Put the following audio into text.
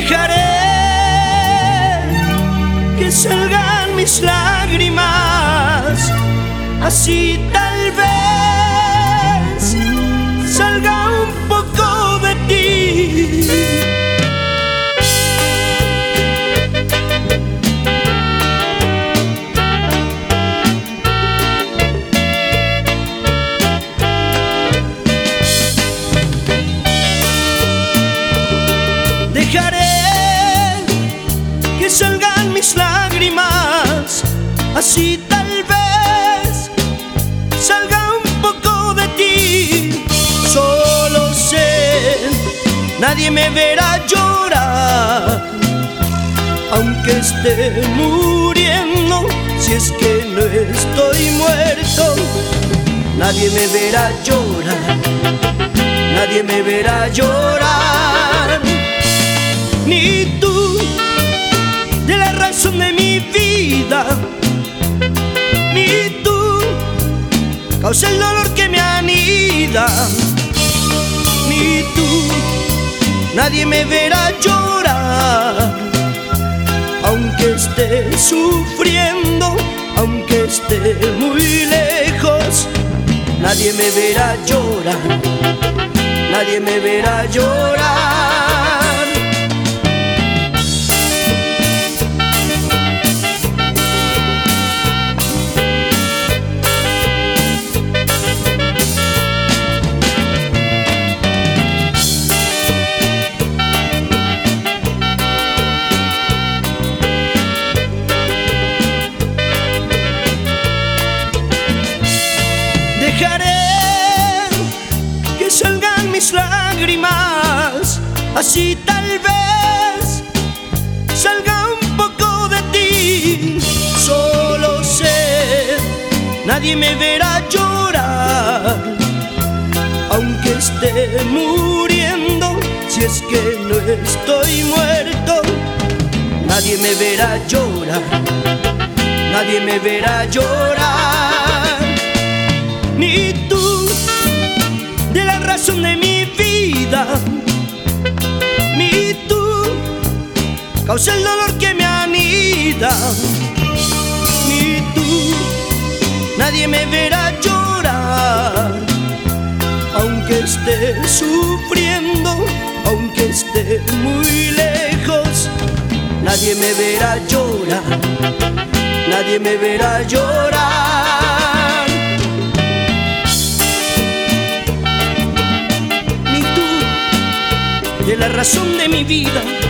Dejaré que salgan mis lágrimas, así tal vez salga un poco de ti. Dejaré que salgan mis lágrimas, así tal vez salga un poco de ti. Solo sé, nadie me verá llorar, aunque esté muriendo, si es que no estoy muerto. Nadie me verá llorar, nadie me verá llorar. Ni tú, de la razón de mi vida, ni tú, causa el dolor que me anida. Ni tú, nadie me verá llorar, aunque esté sufriendo, aunque esté muy lejos. Nadie me verá llorar, nadie me verá llorar. Dejaré que salgan mis lágrimas, así tal vez salga un poco de ti. Solo sé, nadie me verá llorar, aunque esté muriendo, si es que no estoy muerto. Nadie me verá llorar, nadie me verá llorar. Ni tú, de la razón de mi vida, ni tú, causa el dolor que me anida. Ni tú, nadie me verá llorar, aunque esté sufriendo, aunque esté muy lejos. Nadie me verá llorar, nadie me verá llorar. De la razón de mi vida,